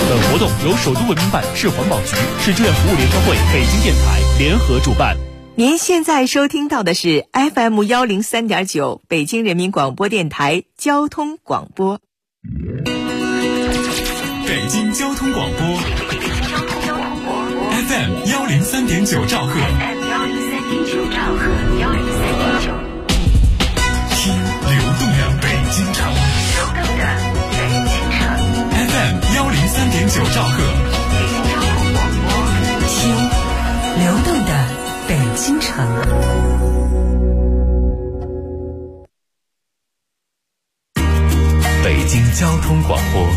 本活动由首都文明办、市环保局、市志愿服务联合会、北京电台联合主办。 您现在收听到的是 FM103.9 北京人民广播电台交通广播。 北京交通广播 FM103.9 兆赫，听流动的北京城FM103.9 兆赫， 听流动的北京城。 北京交通广播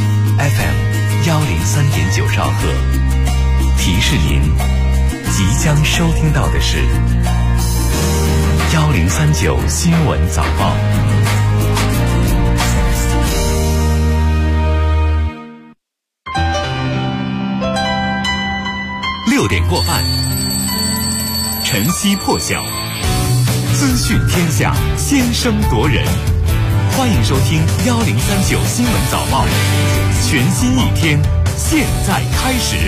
FM103.9 兆赫，提示您即将收听到的是1039新闻早报。6点过半，晨曦破晓，资讯天下，先声夺人。欢迎收听1039新闻早报，全新一天，现在开始。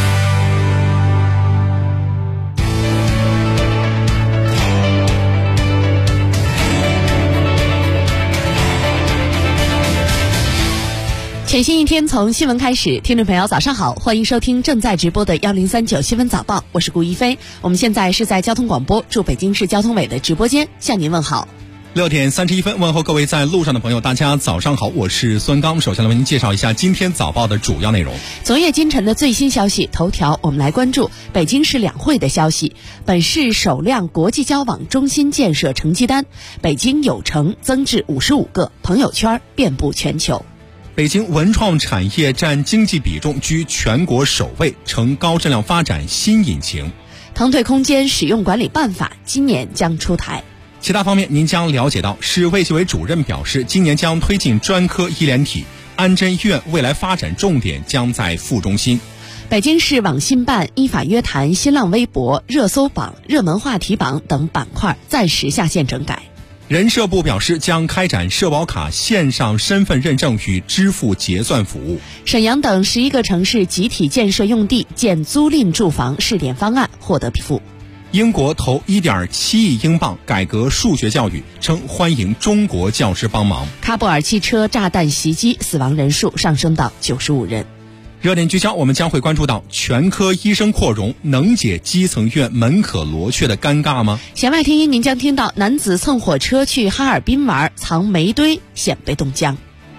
全新一天从新闻开始，听众朋友早上好，欢迎收听正在直播的1039新闻早报，我是顾一飞。我们现在是在交通广播驻北京市交通委的直播间向您问好。 6点31分，问候各位在路上的朋友，大家早上好，我是孙刚。首先来为您介绍一下今天早报的主要内容。 昨夜今晨的最新消息头条，我们来关注北京市两会的消息。本市首辆国际交往中心建设成绩单，北京有成增至55个，朋友圈遍布全球。 北京文创产业占经济比重居全国首位，成高质量发展新引擎。 腾退空间使用管理办法今年将出台。 其他方面您将了解到，市卫计委主任表示，今年将推进专科医联体，安贞医院未来发展重点将在副中心。 北京市网信办依法约谈新浪微博热搜榜、热门话题榜等板块暂时下线整改。 人社部表示，将开展社保卡线上身份认证与支付结算服务。 沈阳等11个城市集体建设用地建租赁住房试点方案获得批复。 英国投1.7亿英镑改革数学教育，称欢迎中国教师帮忙。 喀布尔汽车炸弹袭击，死亡人数上升到95人。 热点聚焦，我们将会关注到全科医生扩容能解基层医院门可罗雀的尴尬吗？ 弦外听音，您将听到男子蹭火车去哈尔滨玩，藏煤堆险被冻僵。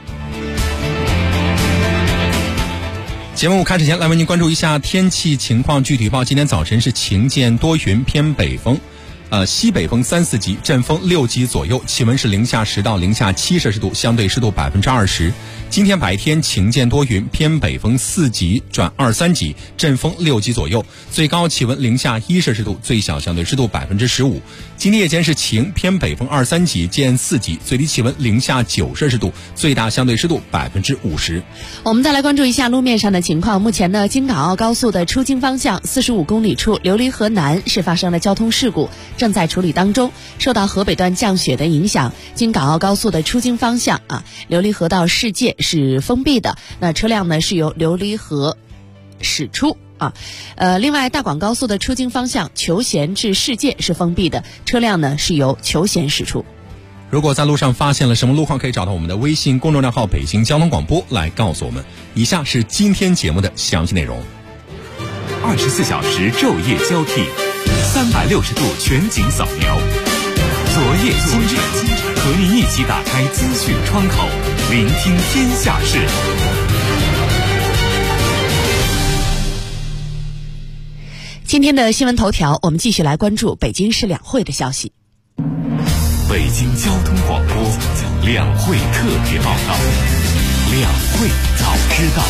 节目开始前，来为您关注一下天气情况。具体预报，今天早晨是晴间多云，偏北风，西北风3、4级，阵风6级左右，气温是-10到-7摄氏度，相对湿度20%。今天白天晴间多云，偏北风4级转2、3级，阵风6级左右，最高气温-1摄氏度，最小相对湿度15%。今天夜间是晴，偏北风2、3级见4级，最低气温-9摄氏度，最大相对湿度50%。 我们再来关注一下路面上的情况。目前呢，京港澳高速的出京方向45公里处琉璃河南是发生了交通事故，正在处理当中。受到河北段降雪的影响，京港澳高速的出京方向琉璃河到世界是封闭的，那车辆呢是由琉璃河驶出另外大广高速的出京方向求贤至世界是封闭的，车辆呢是由求贤驶出。 如果在路上发现了什么路况，可以找到我们的微信公众账号北京交通广播来告诉我们。以下是今天节目的详细内容。 24小时昼夜交替，360度全景扫描，昨夜今晨，和您一起打开资讯窗口，聆听天下事。 今天的新闻头条，我们继续来关注北京市两会的消息。 北京交通广播两会特别报道，两会早知道。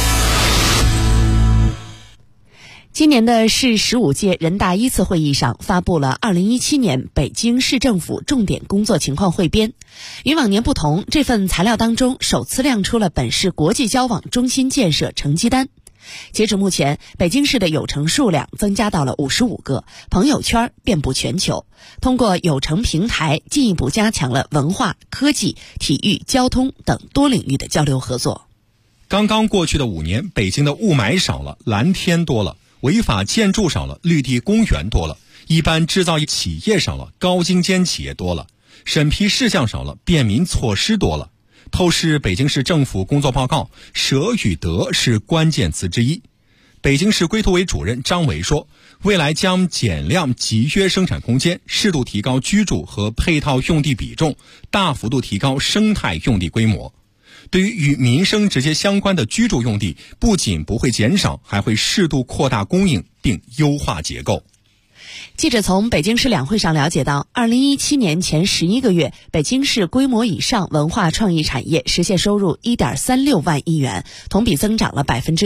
今年的市15届人大1次会议上发布了2017年北京市政府重点工作情况汇编。与往年不同，这份材料当中首次亮出了本市国际交往中心建设成绩单。截止目前，北京市的有成数量增加到了55个，朋友圈遍布全球。通过有成平台，进一步加强了文化、科技、体育、交通等多领域的交流合作。 刚刚过去的5年，北京的雾霾少了，蓝天多了，违法建筑少了，绿地公园多了，一般制造业企业少了，高精尖企业多了，审批事项少了，便民措施多了。透视北京市政府工作报告，舍与得是关键词之一。北京市规图委主任张维说，未来将减量集约生产空间，适度提高居住和配套用地比重，大幅度提高生态用地规模。对于与民生直接相关的居住用地，不仅不会减少，还会适度扩大供应并优化结构。 记者从北京市两会上了解到，2017年前11个月，北京市规模以上文化创意产业实现收入 1.36 万亿元，同比增长了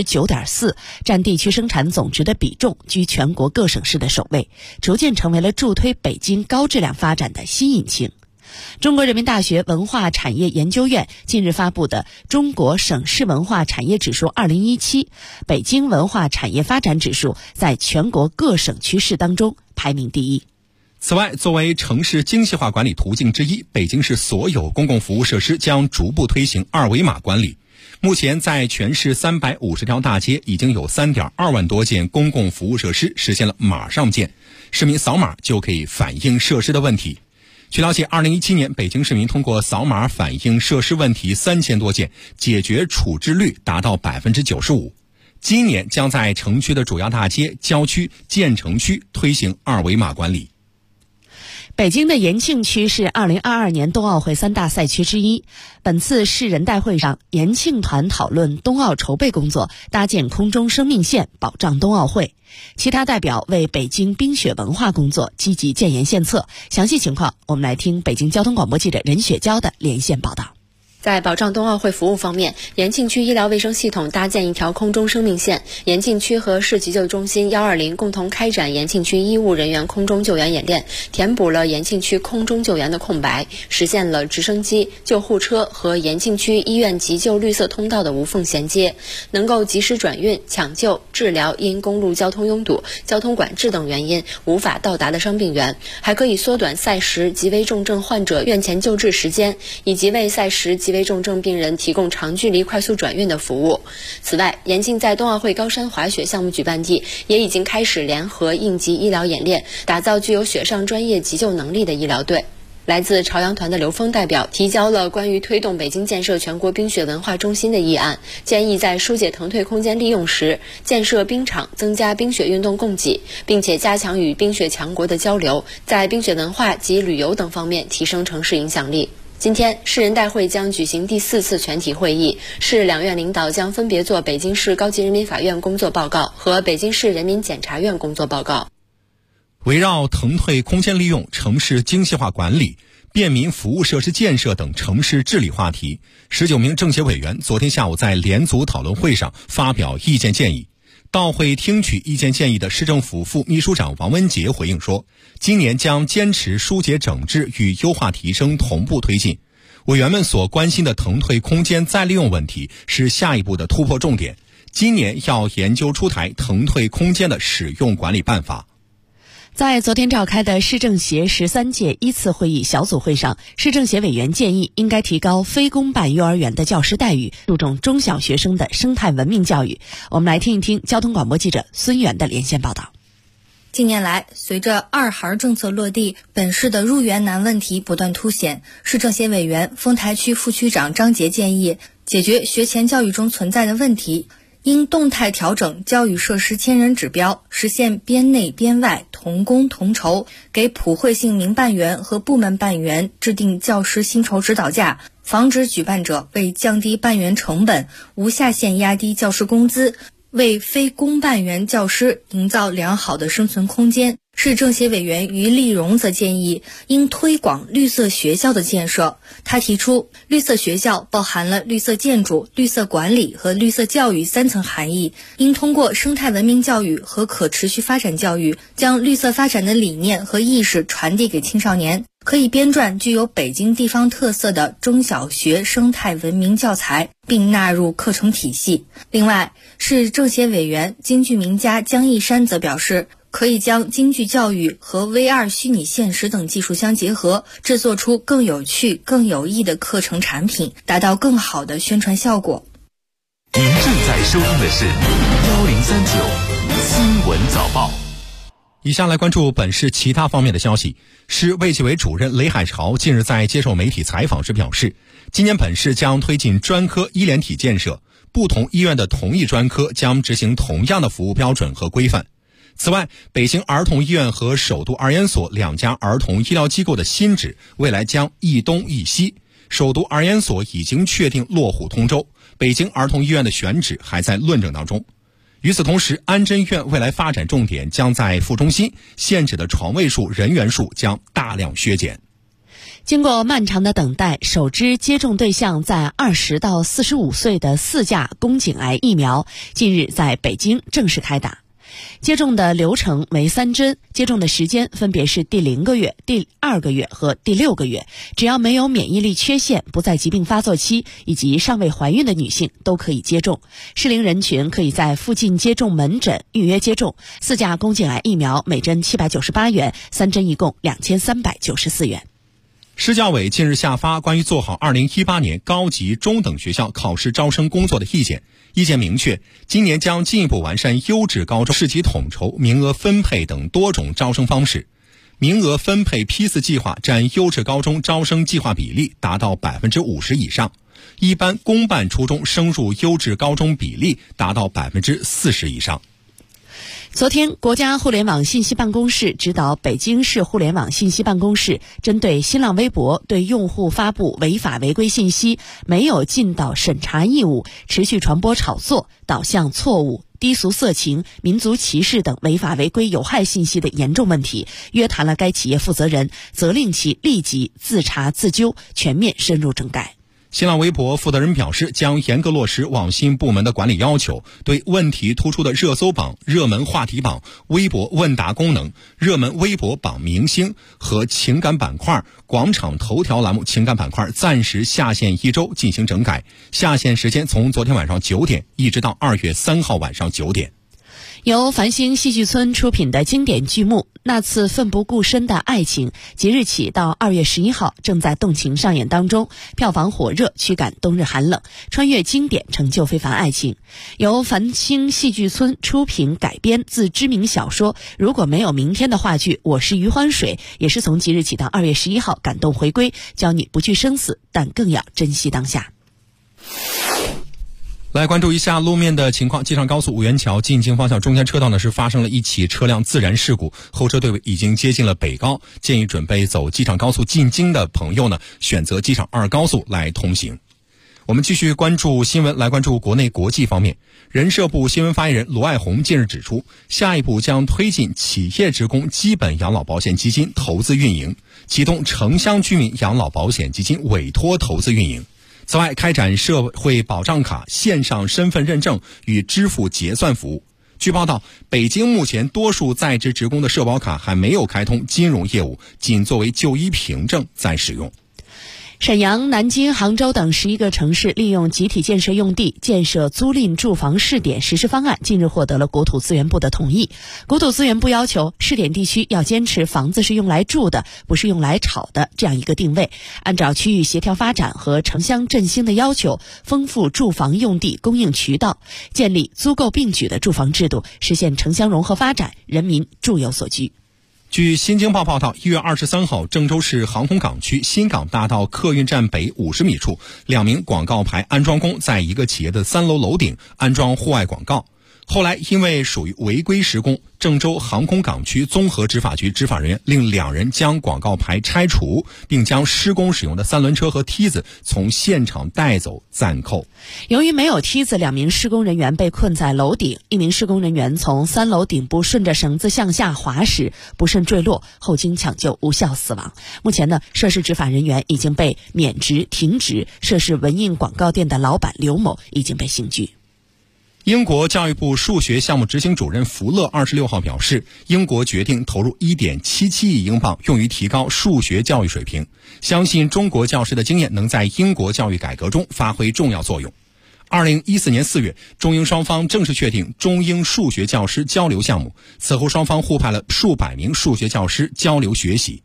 9.4%， 占地区生产总值的比重居全国各省市的首位，逐渐成为了助推北京高质量发展的新引擎。中国人民大学文化产业研究院近日发布的《中国省市文化产业指数2017》，北京文化产业发展指数在全国各省区市当中排名第一。 此外，作为城市精细化管理途径之一，北京市所有公共服务设施将逐步推行2维码管理。目前在全市350条大街已经有 3.2 万多件公共服务设施实现了码上键，市民扫码就可以反映设施的问题。据了解，2017年北京市民通过扫码反映设施问题3000多件，解决处置率达到 95%。今年将在城区的主要大街、郊区、建成区推行2维码管理。 北京的延庆区是2022年冬奥会3大赛区之一。本次市人代会上，延庆团讨论冬奥筹备工作，搭建空中生命线，保障冬奥会。其他代表为北京冰雪文化工作积极建言献策。详细情况，我们来听北京交通广播记者任雪娇的连线报道。 在保障冬奥会服务方面，延庆区医疗卫生系统搭建一条空中生命线，延庆区和市急救中心120共同开展延庆区医务人员空中救援演练，填补了延庆区空中救援的空白，实现了直升机、救护车和延庆区医院急救绿色通道的无缝衔接，能够及时转运、抢救、治疗因公路交通拥堵、交通管制等原因无法到达的伤病员，还可以缩短赛时极危重症患者院前救治时间，以及为赛时极危重症病人提供长距离快速转运的服务。此外，延庆在冬奥会高山滑雪项目举办地也已经开始联合应急医疗演练，打造具有雪上专业急救能力的医疗队。来自朝阳团的刘峰代表提交了关于推动北京建设全国冰雪文化中心的议案，建议在疏解腾退空间利用时，建设冰场，增加冰雪运动供给，并且加强与冰雪强国的交流，在冰雪文化及旅游等方面提升城市影响力。今天，市人代会将举行第4次全体会议，市两院领导将分别做北京市高级人民法院工作报告和北京市人民检察院工作报告。 围绕腾退空间利用、城市精细化管理、便民服务设施建设等城市治理话题，19名政协委员昨天下午在联组讨论会上发表意见建议。到会听取意见建议的市政府副秘书长王文杰回应说，今年将坚持疏解整治与优化提升同步推进。委员们所关心的腾退空间再利用问题是下一步的突破重点，今年要研究出台腾退空间的使用管理办法。 在昨天召开的市政协13届1次会议小组会上，市政协委员建议应该提高非公办幼儿园的教师待遇，注重中小学生的生态文明教育。我们来听一听交通广播记者孙源的连线报道。 近年来，随着二孩政策落地，本市的入园难问题不断凸显。市政协委员、丰台区副区长张杰建议，解决学前教育中存在的问题，应动态调整教育设施千人指标，实现边内边外同工同酬，给普惠性民办园和部门办园制定教师薪酬指导价，防止举办者为降低办园成本，无下限压低教师工资，为非公办园教师营造良好的生存空间。市政协委员于立荣则建议，应推广绿色学校的建设。他提出，绿色学校包含了绿色建筑、绿色管理和绿色教育3层含义，应通过生态文明教育和可持续发展教育，将绿色发展的理念和意识传递给青少年。可以编撰具有北京地方特色的中小学生态文明教材，并纳入课程体系。另外，市政协委员、京剧名家江一山则表示，可以将京剧教育和 VR 虚拟现实等技术相结合，制作出更有趣、更有益的课程产品，达到更好的宣传效果。 您正在收听的是1039新闻早报。 以下来关注本市其他方面的消息。市卫计委主任雷海潮近日在接受媒体采访时表示，今年本市将推进专科医联体建设，不同医院的同一专科将执行同样的服务标准和规范。此外，北京儿童医院和首都儿研所两家儿童医疗机构的新址未来将一东一西，首都儿研所已经确定落户通州，北京儿童医院的选址还在论证当中。与此同时，安贞医院未来发展重点将在副中心，限制的床位数、人员数将大量削减。 经过漫长的等待，首支接种对象在20到45岁的4价宫颈癌疫苗近日在北京正式开打。接种的流程为3针，接种的时间分别是第0个月、第2个月和第6个月。只要没有免疫力缺陷、不在疾病发作期以及尚未怀孕的女性都可以接种。适龄人群可以在附近接种门诊预约接种。4价宫颈癌疫苗每针798元，3针一共2394元。 市教委近日下发关于做好2018年高级中等学校考试招生工作的意见。意见明确，今年将进一步完善优质高中市级统筹、名额分配等多种招生方式。名额分配批次计划占优质高中招生计划比例达到50%以上，一般公办初中升入优质高中比例达到40%以上。 昨天，国家互联网信息办公室指导北京市互联网信息办公室，针对新浪微博对用户发布违法违规信息没有尽到审查义务，持续传播炒作、导向错误、低俗色情、民族歧视等违法违规有害信息的严重问题，约谈了该企业负责人，责令其立即自查自纠，全面深入整改。 新浪微博负责人表示，将严格落实网信部门的管理要求，对问题突出的热搜榜、热门话题榜、微博问答功能、热门微博榜明星和情感板块、广场头条栏目情感板块暂时下线1周进行整改，下线时间从昨天晚上9点一直到2月3号晚上9点。 由繁星戏剧村出品的经典剧目《那次奋不顾身的爱情》即日起到2月11号正在动情上演当中，票房火热，驱赶冬日寒冷，穿越经典，成就非凡爱情。由繁星戏剧村出品改编自知名小说《如果没有明天》的话剧《我是余欢水》，也是从即日起到2月11号感动回归，教你不惧生死，但更要珍惜当下。 来关注一下路面的情况。机场高速五元桥进京方向中间车道呢是发生了一起车辆自燃事故，后车队已经接近了北高，建议准备走机场高速进京的朋友呢选择机场2高速来通行。我们继续关注新闻，来关注国内国际方面。人社部新闻发言人罗爱红近日指出，下一步将推进企业职工基本养老保险基金投资运营，启动城乡居民养老保险基金委托投资运营。此外，开展社会保障卡线上身份认证与支付结算服务。据报道，北京目前多数在职职工的社保卡还没有开通金融业务，仅作为就医凭证在使用。 沈阳、南京、杭州等11个城市利用集体建设用地建设租赁住房试点实施方案近日获得了国土资源部的同意。国土资源部要求试点地区要坚持房子是用来住的，不是用来炒的这样一个定位，按照区域协调发展和城乡振兴的要求，丰富住房用地供应渠道，建立租购并举的住房制度，实现城乡融合发展，人民住有所居。 据新京报报道，1月23号，郑州市航空港区新港大道客运站北50米处，2名广告牌安装工在一个企业的3楼楼顶安装户外广告。后来因为属于违规施工，郑州航空港区综合执法局执法人员令2人将广告牌拆除，并将施工使用的3轮车和梯子从现场带走暂扣。 由于没有梯子，2名施工人员被困在楼顶，1名施工人员从3楼顶部顺着绳子向下滑时不慎坠落，后经抢救无效死亡。目前呢，涉事执法人员已经被免职停职，涉事文印广告店的老板刘某已经被刑拘。 英国教育部数学项目执行主任福勒26号表示，英国决定投入1.77亿英镑用于提高数学教育水平，相信中国教师的经验能在英国教育改革中发挥重要作用。2014年4月，中英双方正式确定中英数学教师交流项目，此后双方互派了数百名数学教师交流学习。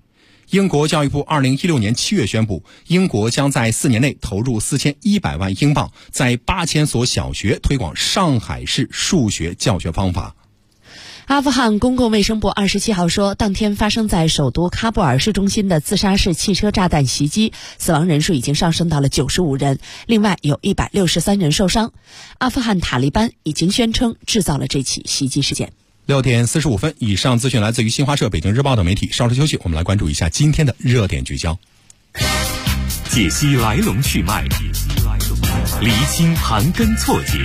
英国教育部2016年7月宣布，英国将在4年内投入4100万英镑，在8000所小学推广上海式数学教学方法。 阿富汗公共卫生部27号说，当天发生在首都喀布尔市中心的自杀式汽车炸弹袭击，死亡人数已经上升到了95人，另外有163人受伤。阿富汗塔利班已经宣称制造了这起袭击事件。 6点45分，以上资讯来自于新华社、北京日报等媒体。稍事休息，我们来关注一下今天的热点聚焦， 解析来龙去脉，厘清盘根错节。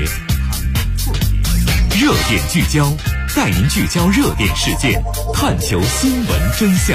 热点聚焦，带您聚焦热点事件，探求新闻真相。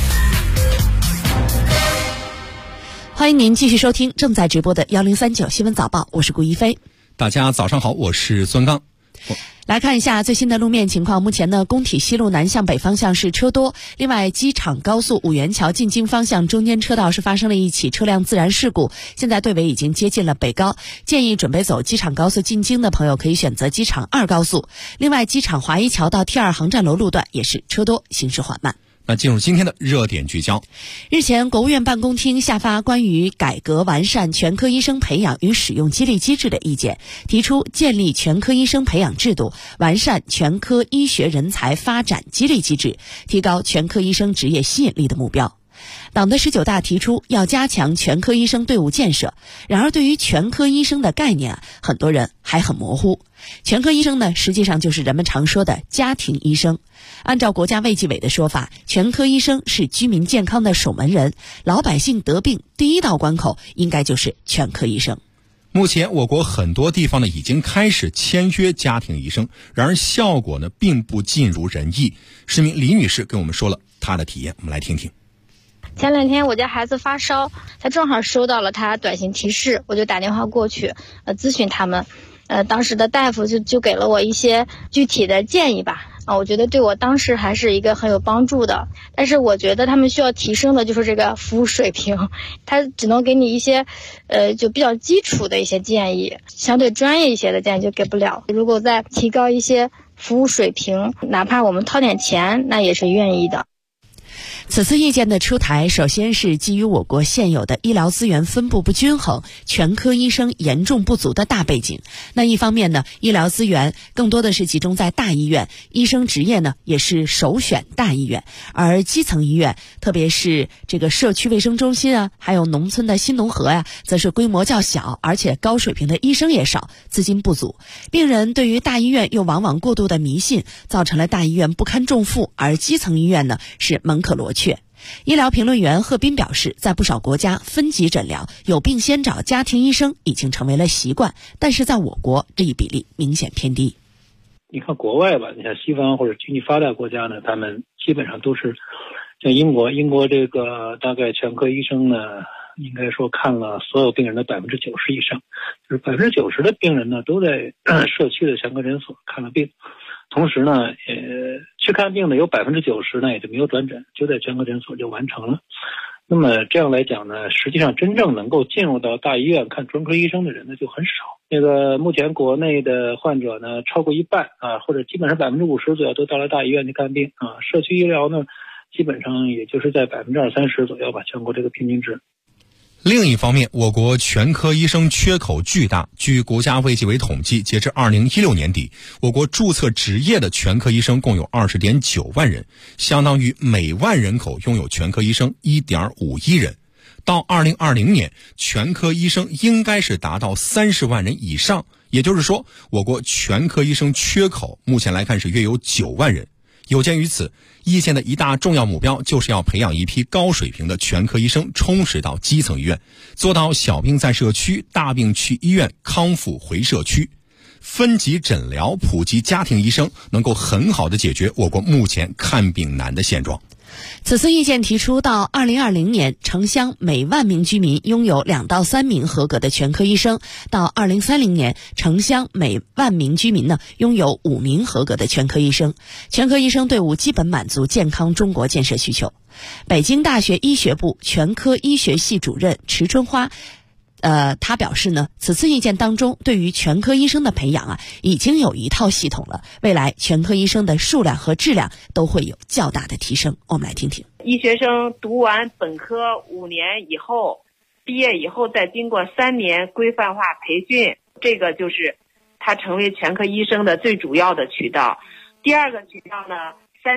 欢迎您继续收听正在直播的1039新闻早报，我是顾一飞。 大家早上好，我是孙刚。 来看一下最新的路面情况。目前呢，工体西路南向北方向是车多，另外机场高速五元桥进京方向中间车道是发生了一起车辆自燃事故，现在队尾已经接近了北高，建议准备走机场高速进京的朋友可以选择机场2高速。另外，机场华一桥到 T2 航站楼路段也是车多，行驶缓慢。 那进入今天的热点聚焦。 日前，国务院办公厅下发关于改革完善全科医生培养与使用激励机制的意见，提出建立全科医生培养制度，完善全科医学人才发展激励机制，提高全科医生职业吸引力的目标。党的19大提出要加强全科医生队伍建设，然而对于全科医生的概念很多人还很模糊。全科医生呢，实际上就是人们常说的家庭医生。按照国家卫计委的说法，全科医生是居民健康的守门人，老百姓得病第一道关口应该就是全科医生。 目前我国很多地方呢已经开始签约家庭医生，然而效果呢并不尽如人意。市民李女士跟我们说了她的体验，我们来听听。 前2天我家孩子发烧，他正好收到了他短信提示，我就打电话过去咨询他们。当时的大夫就给了我一些具体的建议吧。我觉得对我当时还是一个很有帮助的。但是我觉得他们需要提升的就是这个服务水平，他只能给你一些就比较基础的一些建议，相对专业一些的建议就给不了。如果再提高一些服务水平，哪怕我们掏点钱，那也是愿意的。 此次意见的出台，首先是基于我国现有的医疗资源分布不均衡、全科医生严重不足的大背景。那一方面呢，医疗资源更多的是集中在大医院，医生职业呢也是首选大医院，而基层医院，特别是这个社区卫生中心啊，还有农村的新农合呀，则是规模较小，而且高水平的医生也少，资金不足。病人对于大医院又往往过度的迷信，造成了大医院不堪重负，而基层医院呢是门可罗雀。医疗评论员贺斌表示，在不少国家分级诊疗、有病先找家庭医生已经成为了习惯，但是在我国这一比例明显偏低。 你看国外吧，你像西方或者经济发达国家呢，他们基本上都是像英国这个大概全科医生呢，应该说看了所有病人的90%以上，就是90%的病人呢都在社区的全科诊所看了病。同时呢，去看病的有90%呢也就没有转诊，就在全科诊所就完成了。那么这样来讲呢，实际上真正能够进入到大医院看专科医生的人呢就很少。那个目前国内的患者呢，超过一半或者基本上50%左右都到了大医院去看病社区医疗呢，基本上也就是在20-30%左右吧，全国这个平均值。 另一方面，我国全科医生缺口巨大。据国家卫计委统计，截至2016年底，我国注册执业的全科医生共有20.9万人，相当于每万人口拥有全科医生1.51人。到2020年，全科医生应该是达到30万人以上，也就是说，我国全科医生缺口目前来看是约有9万人。有鉴于此，意见的一大重要目标就是要培养一批高水平的全科医生，充实到基层医院，做到小病在社区，大病去医院，康复回社区。分级诊疗、普及家庭医生，能够很好地解决我国目前看病难的现状。 此次意见提出，到2020年，城乡每万名居民拥有2到3名合格的全科医生；到2030年，城乡每万名居民呢拥有5名合格的全科医生。全科医生队伍基本满足健康中国建设需求。北京大学医学部全科医学系主任池春花他表示呢，此次意见当中对于全科医生的培养已经有一套系统了，未来全科医生的数量和质量都会有较大的提升。我们来听听。 医学生读完本科5年以后，毕业以后再经过3年规范化培训，这个就是他成为全科医生的最主要的渠道。第二个渠道呢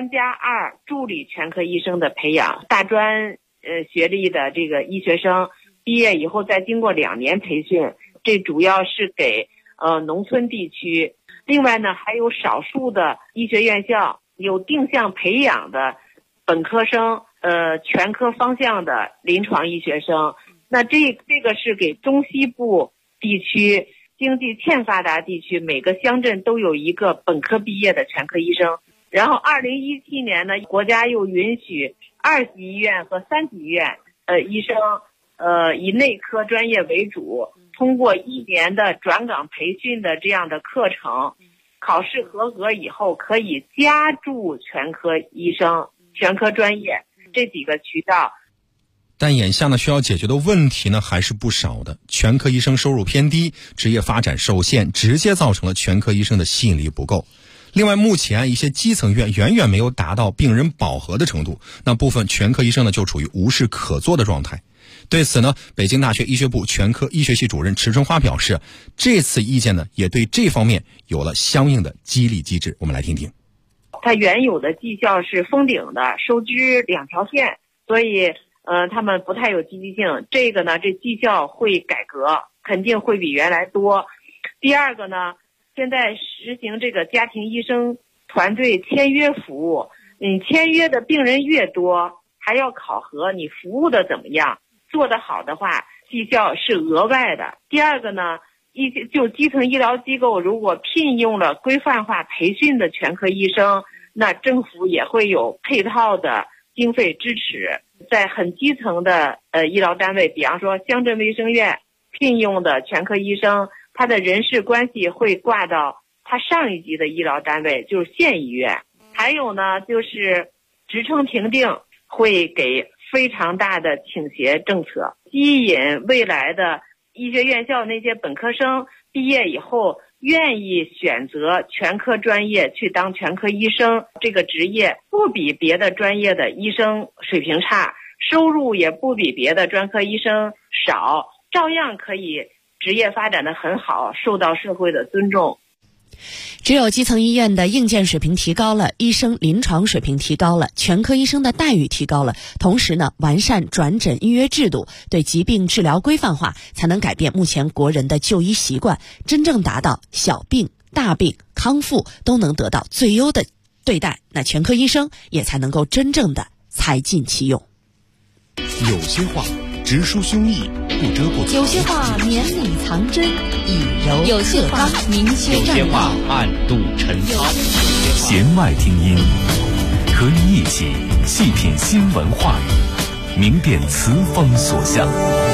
，3+2助理全科医生的培养，大专学历的这个医学生毕业以后再经过2年培训，这主要是给农村地区。另外呢，还有少数的医学院校有定向培养的本科生，全科方向的临床医学生。那这个是给中西部地区经济欠发达地区，每个乡镇都有一个本科毕业的全科医生。然后2017年呢，国家又允许2级医院和3级医院医生以内科专业为主，通过1年的转岗培训的这样的课程，考试合格以后可以加注全科医生、全科专业这几个渠道。 但眼下呢，需要解决的问题呢还是不少的。全科医生收入偏低，职业发展受限，直接造成了全科医生的吸引力不够。另外，目前一些基层医院远远没有达到病人饱和的程度，那部分全科医生呢就处于无事可做的状态。对此呢，北京大学医学部全科医学系主任池春花表示，这次意见呢也对这方面有了相应的激励机制。我们来听听。 它原有的绩效是封顶的，收支2条线，所以他们不太有积极性。这个呢，这绩效会改革，肯定会比原来多。第二个呢，现在实行这个家庭医生团队签约服务，你签约的病人越多，还要考核你服务的怎么样，做得好的话，绩效是额外的。第二个呢，就基层医疗机构如果聘用了规范化培训的全科医生，那政府也会有配套的经费支持。在很基层的医疗单位，比方说乡镇卫生院聘用的全科医生，他的人事关系会挂到他上一级的医疗单位，就是县医院。还有呢，就是职称评定会给非常大的倾斜政策，吸引未来的医学院校那些本科生毕业以后愿意选择全科专业去当全科医生，这个职业不比别的专业的医生水平差，收入也不比别的专科医生少，照样可以职业发展得很好，受到社会的尊重。 只有基层医院的硬件水平提高了，医生临床水平提高了，全科医生的待遇提高了，同时呢，完善转诊预约制度，对疾病治疗规范化，才能改变目前国人的就医习惯，真正达到小病大病康复都能得到最优的对待，那全科医生也才能够真正的财尽其用。 有些话直抒胸臆，不遮不藏； 有些话绵里藏针，以柔有些话明确有些话暗度陈仓。 弦外听音，和你一起细品新闻话语，明辨词风所向。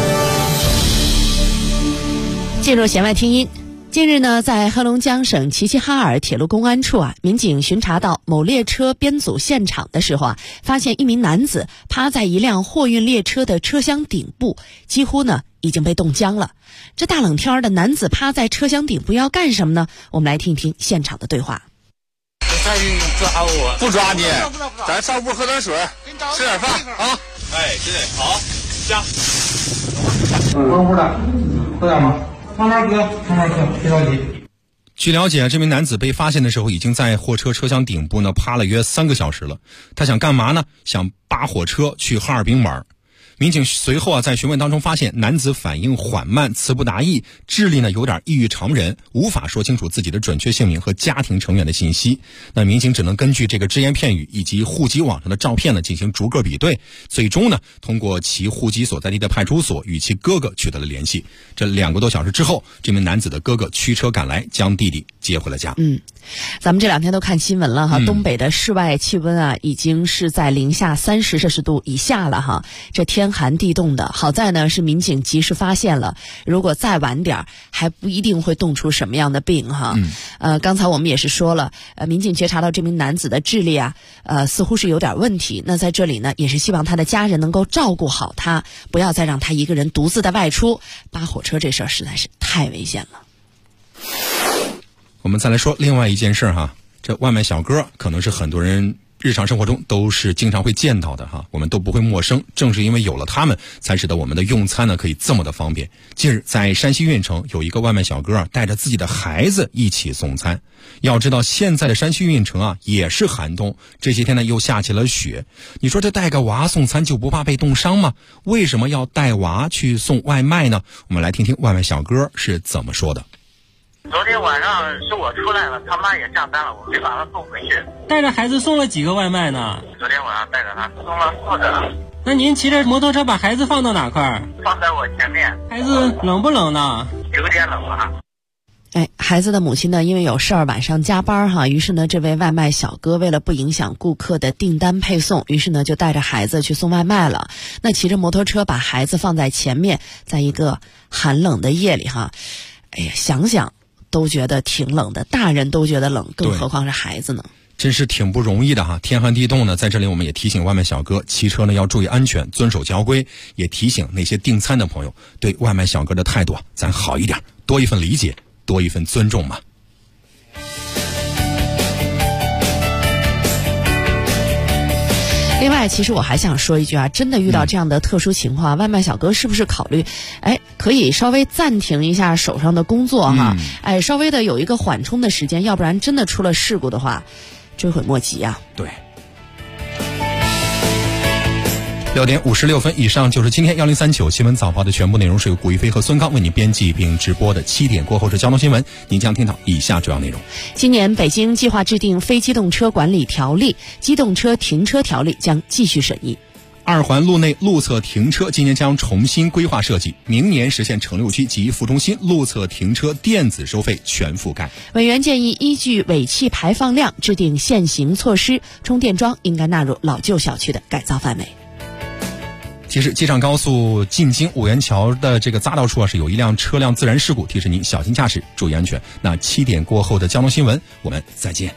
进入弦外听音。近日呢，在黑龙江省齐齐哈尔铁路公安处民警巡查到某列车编组现场的时候发现一名男子趴在一辆货运列车的车厢顶部，几乎呢已经被冻僵了。这大冷天的，男子趴在车厢顶部要干什么呢？我们来听听现场的对话。 他抓我？ 不抓你，咱上屋喝点水，吃点饭啊！ 哎，对，好，加。 喝壶的，喝点吗？慢慢喝，慢慢喝，别着急。 据了解，这名男子被发现的时候已经在货车车厢顶部呢趴了约3个小时了。他想干嘛呢？想扒火车去哈尔滨玩。民警随后在询问当中发现，男子反应缓慢，词不达意，智力呢有点异于常人，无法说清楚自己的准确姓名和家庭成员的信息。那民警只能根据这个只言片语以及户籍网上的照片呢进行逐个比对，最终呢通过其户籍所在地的派出所与其哥哥取得了联系。这2个多小时之后，这名男子的哥哥驱车赶来，将弟弟接回了家。 咱们这2天都看新闻了哈，东北的室外气温啊，已经是在零下30摄氏度以下了哈，这天寒地冻的。好在呢是民警及时发现了，如果再晚点还不一定会冻出什么样的病哈。刚才我们也是说了，民警觉察到这名男子的智力啊，似乎是有点问题。那在这里呢，也是希望他的家人能够照顾好他，不要再让他一个人独自的外出。扒火车这事儿实在是太危险了。 我们再来说另外一件事哈，这外卖小哥可能是很多人日常生活中都是经常会见到的哈，我们都不会陌生。正是因为有了他们，才使得我们的用餐呢可以这么的方便。近日在山西运城有一个外卖小哥带着自己的孩子一起送餐。要知道现在的山西运城啊也是寒冬，这些天呢又下起了雪。你说这带个娃送餐就不怕被冻伤吗？为什么要带娃去送外卖呢？我们来听听外卖小哥是怎么说的。 昨天晚上是我出来了，他妈也下班了，我没把他送回去。 带着孩子送了几个外卖呢？ 昨天晚上带着他送了4个。 那您骑着摩托车把孩子放到哪块儿？ 放在我前面。 孩子冷不冷呢？ 有点冷吧。 孩子的母亲呢，因为有事儿晚上加班哈，于是呢，这位外卖小哥为了不影响顾客的订单配送，于是呢就带着孩子去送外卖了。那骑着摩托车把孩子放在前面，在一个寒冷的夜里哈，想想都觉得挺冷的，大人都觉得冷，更何况是孩子呢？ 真是挺不容易的哈，天寒地冻呢，在这里我们也提醒外卖小哥，骑车呢要注意安全，遵守交规，也提醒那些订餐的朋友，对外卖小哥的态度咱好一点，多一份理解，多一份尊重嘛。 另外，其实我还想说一句啊，真的遇到这样的特殊情况，外卖小哥是不是考虑，可以稍微暂停一下手上的工作哈，稍微的有一个缓冲的时间，要不然真的出了事故的话，追悔莫及啊。 对。6点56分，以上就是今天1039新闻早报的全部内容，是由古一飞和孙刚为您编辑并直播的。7点过后是交通新闻，您将听到以下主要内容。 今年北京计划制定非机动车管理条例，机动车停车条例将继续审议。 2环路内路侧停车今年将重新规划设计，明年实现城6区及副中心路侧停车电子收费全覆盖。 委员建议依据尾气排放量制定现行措施，充电桩应该纳入老旧小区的改造范围。 其实机场高速进京五元桥的这个匝道处是有一辆车辆自燃事故，提示您小心驾驶，注意安全。那7点过后的交通新闻，我们再见。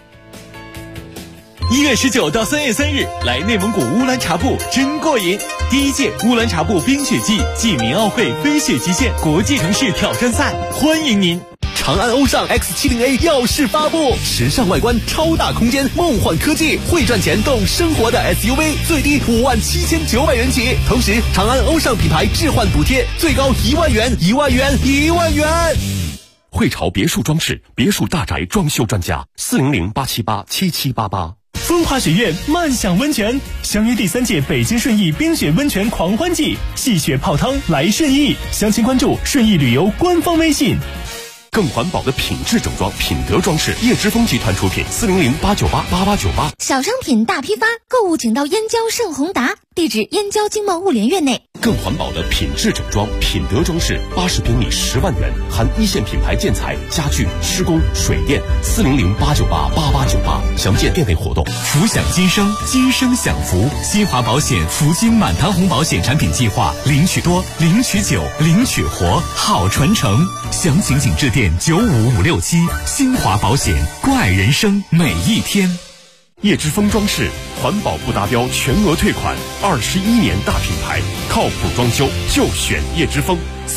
1月19到3月3日，来内蒙古乌兰察布真过瘾！第1届乌兰察布冰雪季暨民奥会飞雪极限国际城市挑战赛，欢迎您！长安欧尚 X70A 耀世发布，时尚外观，超大空间，梦幻科技，会赚钱懂生活的 SUV， 最低57900元起。同时，长安欧尚品牌置换补贴最高1万元，1万元，1万元。 汇潮别墅装饰，别墅大宅装修专家，400-878-7788。 风华雪苑漫享温泉，相约第3届北京顺义冰雪温泉狂欢季，戏雪泡汤来顺义，详情关注顺义旅游官方微信。 更环保的品质整装，品德装饰，叶之峰集团出品，400-898-8898。 小商品大批发，购物请到燕郊盛宏达，地址燕郊经贸物联院内。 更环保的品质整装，品德装饰，80平米10万元，含1线品牌建材、家具、施工、水电，400-898-8898。详见店内活动。 福享今生，今生享福。新华保险福金满堂红保险产品计划，领取多，领取久，领取活，好传承。详情请致电95567。新华保险，怪人生每一天。 叶之峰装饰，环保不达标全额退款，21年大品牌，靠谱装修就选叶之峰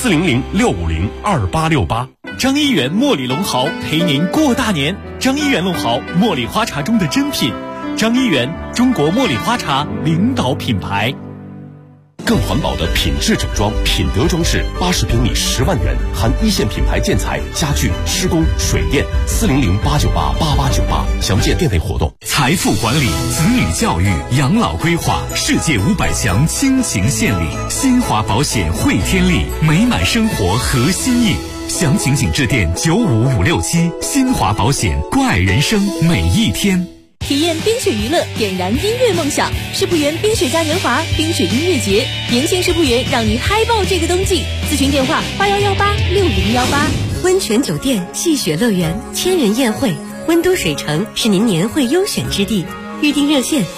，400-650-2868。 张一元茉莉龙豪陪您过大年。张一元龙豪，茉莉花茶中的珍品。张一元，中国茉莉花茶领导品牌。 更环保的品质整装，品德装饰，80平米10万元，含1线品牌建材、家具、施工、水电，400-898-8898。详见店内活动。 财富管理、子女教育、养老规划，世界500强倾情献礼。新华保险汇天利，美满生活合心意。详情请致电95567。新华保险，怪人生每一天。 体验冰雪娱乐，点燃音乐梦想。世博园冰雪嘉年华冰雪音乐节，迎新世博园，让你嗨爆这个冬季。咨询电话81186018。 温泉酒店、戏雪乐园、千人宴会， 温都水城是您年会优选之地，预订热线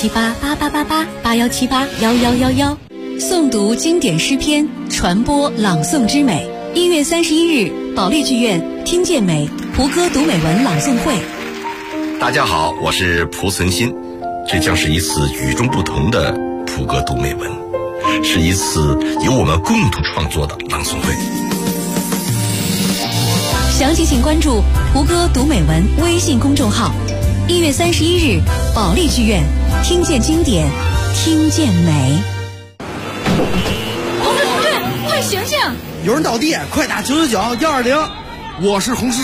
8178888881781111。 诵读经典诗篇，传播朗诵之美。1月31日，保利剧院听见美蒲歌读美文朗诵会。 大家好，我是蒲存昕，这将是一次与众不同的蒲歌读美文，是一次由我们共同创作的朗诵会。 详情请关注蒲歌读美文微信公众号。1月31日，保利剧院听见经典，听见美。 同志，快醒醒！ 有人倒地，快打999-120。我是红十